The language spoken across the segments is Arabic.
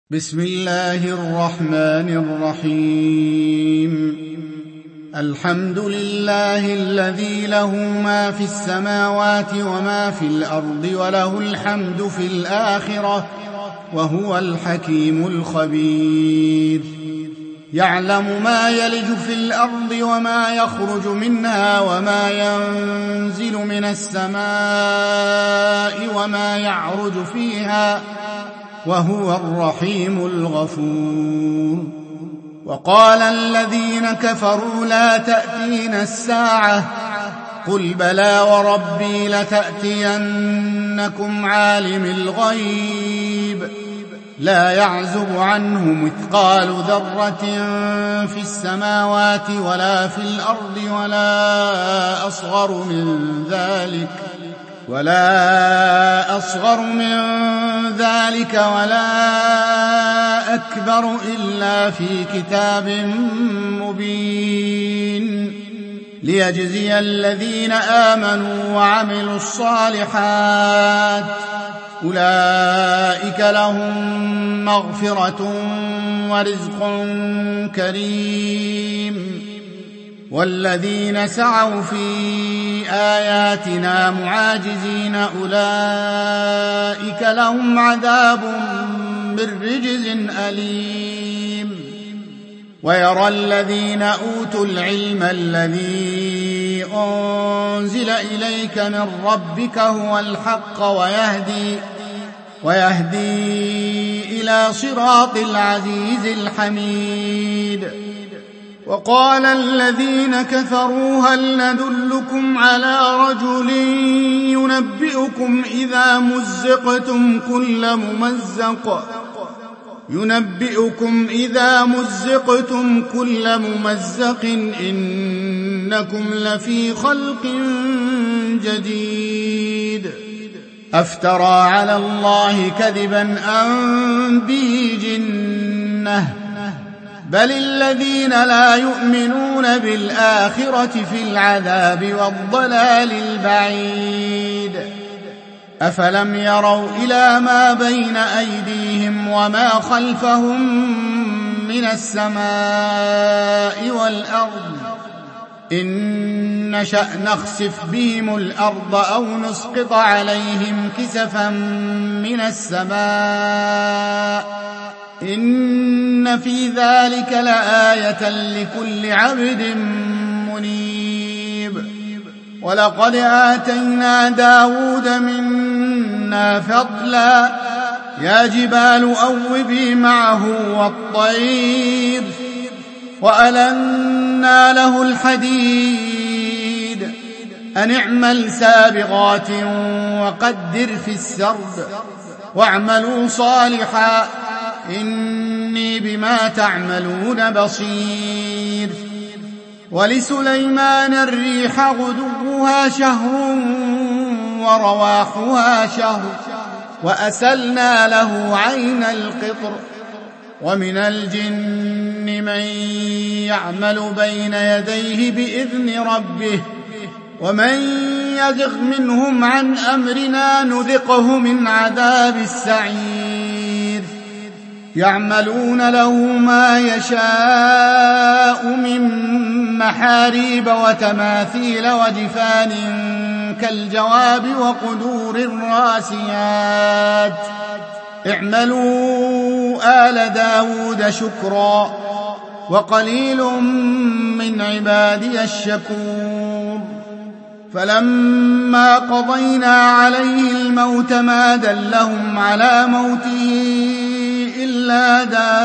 بسم الله الرحمن الرحيم. الحمد لله الذي له ما في السماوات وما في الأرض وله الحمد في الآخرة وهو الحكيم الخبير. يعلم ما يلج في الأرض وما يخرج منها وما ينزل من السماء وما يعرج فيها وهو الرحيم الغفور. وقال الذين كفروا لا تأتينا الساعة قل بلى وربي لتأتينكم عالم الغيب لا يعزب عنه مثقال ذرة في السماوات ولا في الأرض ولا أصغر من ذلك ولا أكبر إلا في كتاب مبين ليجزي الذين آمنوا وعملوا الصالحات أولئك لهم مغفرة ورزق كريم. والذين سعوا في آياتنا معاجزين أولئك لهم عذاب من رجز أليم. ويرى الذين أوتوا العلم الذي أنزل إليك من ربك هو الحق ويهدي إلى صراط العزيز الحميد. وقال الذين كفروا هل ندلكم على رجل ينبئكم إذا مزقتم كل ممزق إنكم لفي خلق جديد. أفترى على الله كذبا أم به جنة بل الذين لا يؤمنون بالآخرة في العذاب والضلال البعيد. أفلم يروا إلى ما بين أيديهم وما خلفهم من السماء والأرض إن نشأ نخسف بهم الأرض أو نسقط عليهم كسفا من السماء إن في ذلك لآية لكل عبد منيب. ولقد آتينا داود منا فضلا يا جبال أوبي معه والطير وألنا له الحديد أن اعمل سابغات وقدر في السرد واعملوا صالحا إني بما تعملون بصير. ولسليمان الريح غدوها شهر ورواحها شهر وأسلنا له عين القطر. ومن الجن من يعمل بين يديه بإذن ربه ومن يزغ منهم عن أمرنا نذقه من عذاب السعير. يعملون له ما يشاء من محاريب وتماثيل وجفان كالجواب وقدور الراسيات اعملوا آل داود شكرا وقليل من عبادي الشكور. فلما قضينا عليه الموت ما دلهم على موته إلا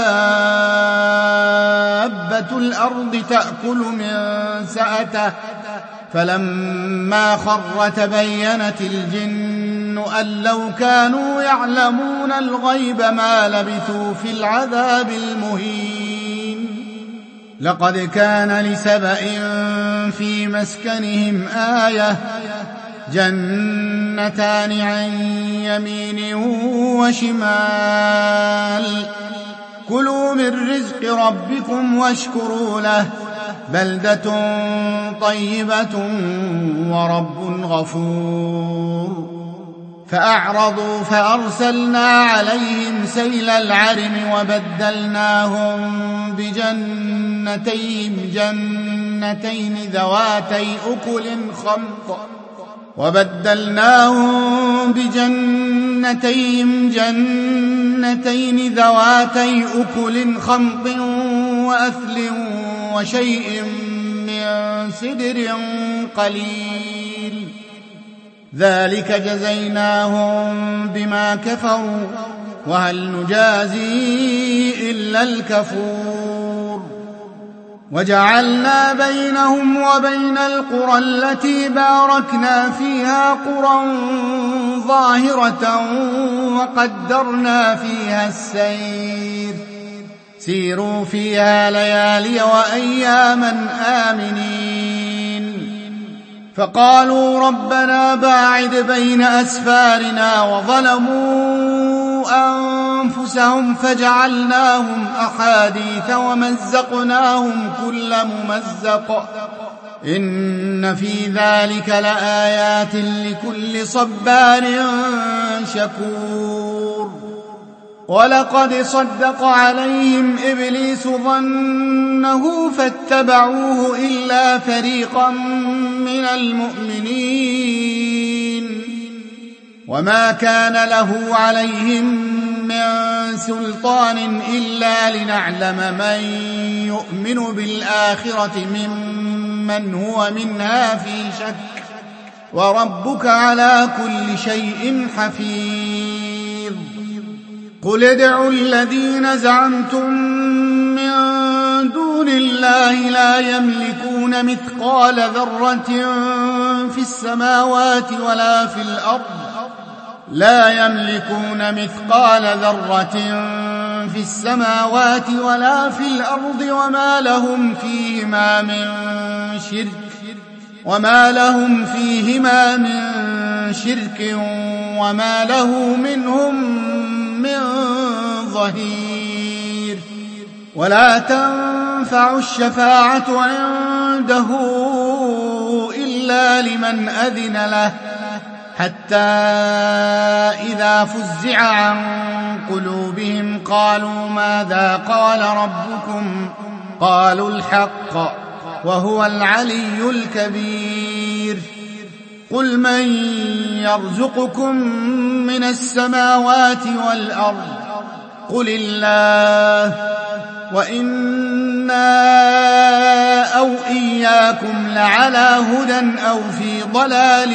دابة الأرض تأكل من سأته فلما خر تبينت الجن أن لو كانوا يعلمون الغيب ما لبثوا في العذاب المهين. لقد كان لسبأ في مسكنهم آية جنتان عن يمين وشمال كلوا من رزق ربكم واشكروا له بلدة طيبة ورب غفور. فأعرضوا فأرسلنا عليهم سيل العرم وبدلناهم بجنتين ذواتي أكل خمط وأثل وشيء من سدر قليل ذلك جزيناهم بما كفروا وهل نجازي إلا الكفور وجعلنا بينهم وبين القرى التي باركنا فيها قرى ظاهرة وقدرنا فيها السير سيروا فيها ليالي وأياما آمنين فقالوا ربنا باعد بين أسفارنا وظلموا أنفسهم فجعلناهم أحاديث ومزقناهم كل ممزق إن في ذلك لآيات لكل صبار شكور ولقد صدق عليهم إبليس ظنه فاتبعوه إلا فريقا من المؤمنين وما كان له عليهم من سلطان إلا لنعلم من يؤمن بالآخرة ممن هو منها في شك وربك على كل شيء حفيظ قل ادعوا الذين زعمتم من دون الله لا يملكون مثقال ذرة في السماوات ولا في الأرض وما لهم فيهما من شرك وما له منهم من ظهير ولا تنفع الشفاعة عنده إلا لمن أذن له حتى إذا فزع عن قلوبهم قالوا ماذا قال ربكم قالوا الحق وهو العلي الكبير قل من يرزقكم من السماوات والأرض قل الله وإنا أو إياكم لعلى هدى أو في ضلال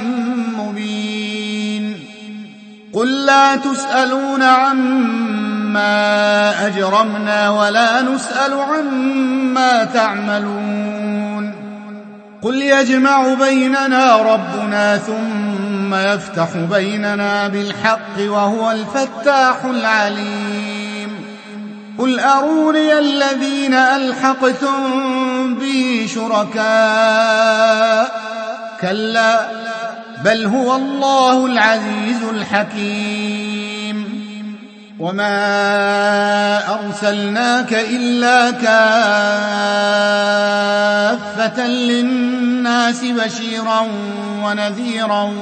مبين قل لا تسألون عما أجرمنا ولا نسأل عما تعملون قل يجمع بيننا ربنا ثم يفتح بيننا بالحق وهو الفتاح العليم قل أروني الذين ألحقتم به شركاء كلا بل هو الله العزيز الحكيم وما أرسلناك إلا كافة للناس بشيرا ونذيرا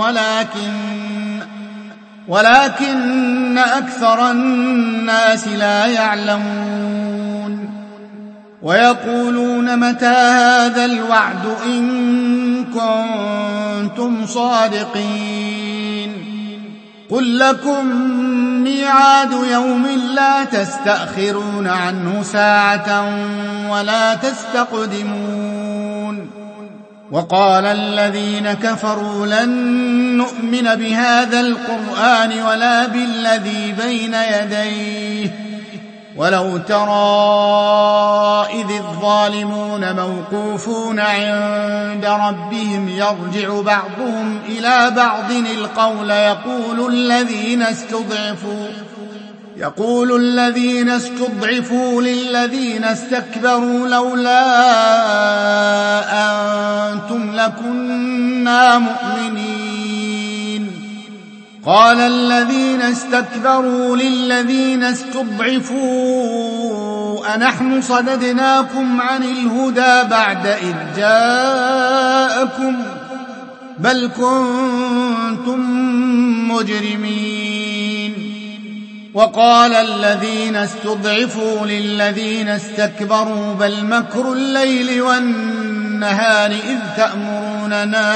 ولكن أكثر الناس لا يعلمون ويقولون متى هذا الوعد إن كنتم صادقين قل لكم ميعاد يوم لا تستأخرون عنه ساعة ولا تستقدمون وقال الذين كفروا لن نؤمن بهذا القرآن ولا بالذي بين يديه ولو ترى إذ الظالمون موقوفون عند ربهم يرجع بعضهم إلى بعض القول يقول الذين استضعفوا للذين استكبروا لولا أنتم لكنا مؤمنين قال الذين استكبروا للذين استضعفوا أنحن صددناكم عن الهدى بعد إذ جاءكم بل كنتم مجرمين. وقال الذين استضعفوا للذين استكبروا بل مكر الليل والنهار إذ تأمروننا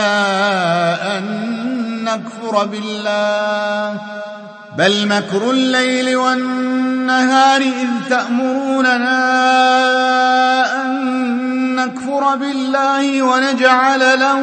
أن نكفر بالله ونجعل له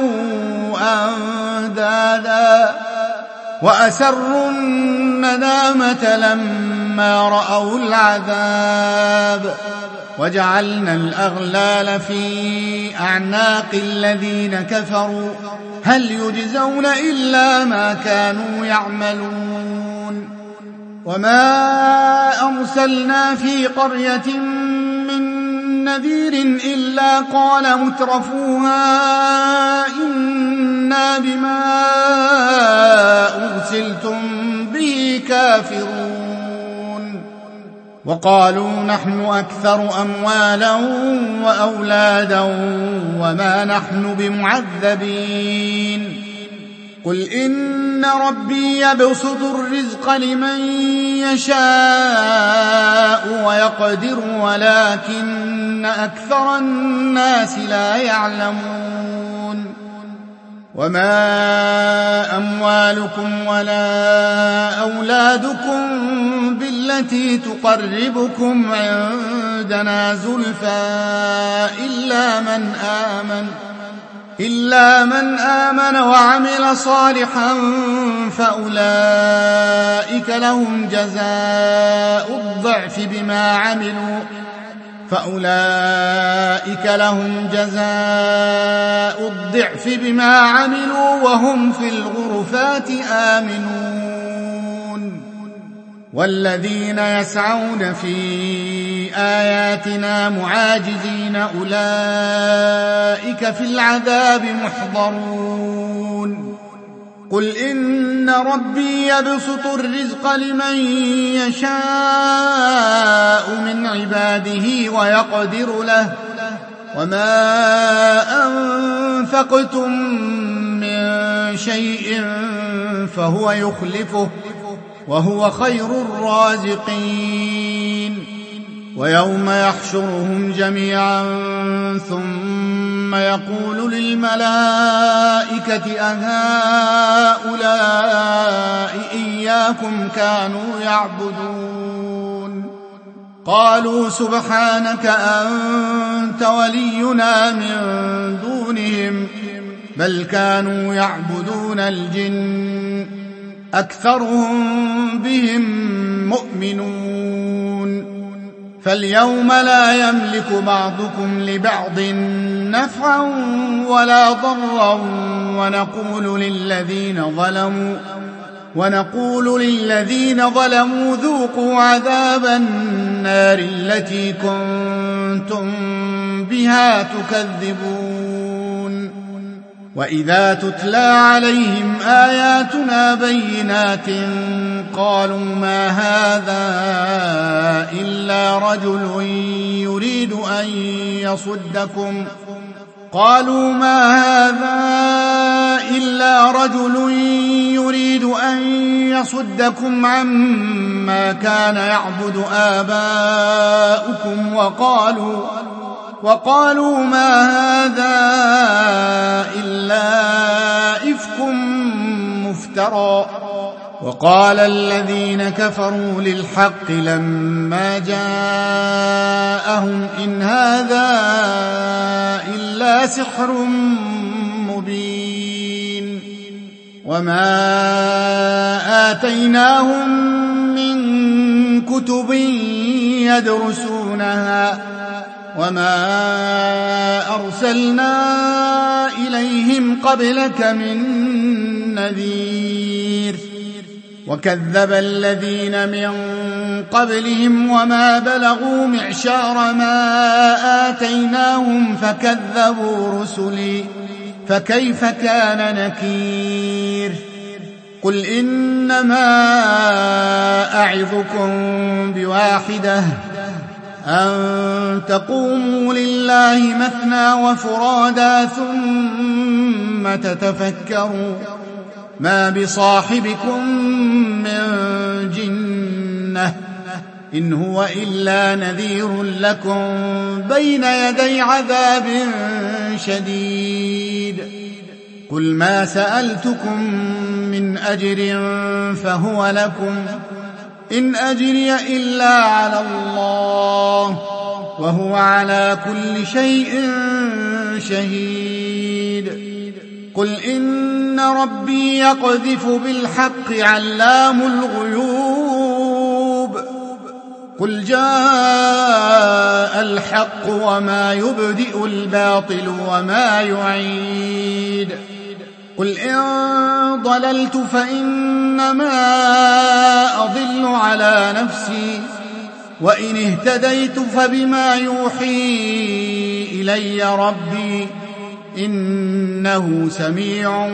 أندادا وأسروا الندامة لما رأوا العذاب وجعلنا الأغلال في أعناق الذين كفروا هل يجزون إلا ما كانوا يعملون. وما أرسلنا في قرية من نذير إلا قال مترفوها إنا بما أرسلتم به كافرون. وقالوا نحن أكثر أموالا وأولادا وما نحن بمعذبين. قل إن ربي يبسط الرزق لمن يشاء ويقدر ولكن أكثر الناس لا يعلمون. وما أموالكم ولا أولادكم بالتي تقربكم عندنا زلفى إلا من آمن وعمل صالحا فأولئك لهم جزاء الضعف بما عملوا وهم في الغرفات آمنون. والذين يسعون في آياتنا معاجزين أولئك في العذاب محضرون. قل إن ربي يبسط الرزق لمن يشاء من عباده ويقدر له وما أنفقتم من شيء فهو يخلفه وهو خير الرازقين. ويوم يحشرهم جميعا ثم يقول للملائكة أهؤلاء إياكم كانوا يعبدون قالوا سبحانك أنت ولينا من دونهم بل كانوا يعبدون الجن أكثرهم بهم مؤمنون. فاليوم لا يملك بعضكم لبعض نفعا ولا ضرا ونقول للذين ظلموا ذوقوا عذاب النار التي كنتم بها تكذبون. وإذا تتلى عليهم آياتنا بينات قالوا ما هذا إلا رجل يريد أن يصدكم عما كان يعبد آباؤكم وقالوا ما هذا إلا إفك مفترى. وقال الذين كفروا للحق لما جاءهم إن هذا إلا سحر مبين. وما آتيناهم من كتب يدرسونها وما أرسلنا إليهم قبلك من نذير. وكذب الذين من قبلهم وما بلغوا معشار ما آتيناهم فكذبوا رسلي فكيف كان نكير. قل إنما أعظكم بواحدة أن تقوموا لله مثنى وفرادا ثم ثم تتفكروا ما بصاحبكم من جنة إن هو إلا نذير لكم بين يدي عذاب شديد. قل ما سألتكم من أجر فهو لكم إن أجري إلا على الله وهو على كل شيء شهيد. قل إن ربي يقذف بالحق علام الغيوب قل جاء الحق وما يبدئ الباطل وما يعيد. قل إن ضللت فإنما أضل على نفسي وإن اهتديت فبما يوحي إلي ربي إنه سميع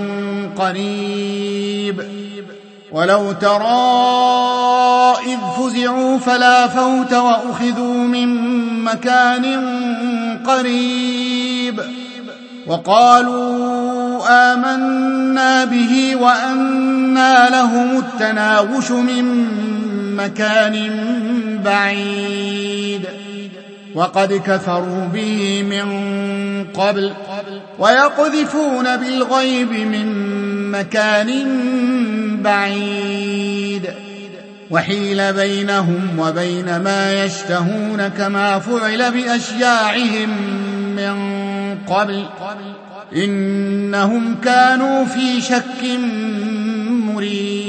قريب. ولو ترى إذ فزعوا فلا فوت وأخذوا من مكان قريب وقالوا آمنا به وأنى لهم التناوش من مكان بعيد وقد كفروا به من قبل ويقذفون بالغيب من مكان بعيد وحيل بينهم وبين ما يشتهون كما فعل بأشياعهم من قبل إنهم كانوا في شك مريب.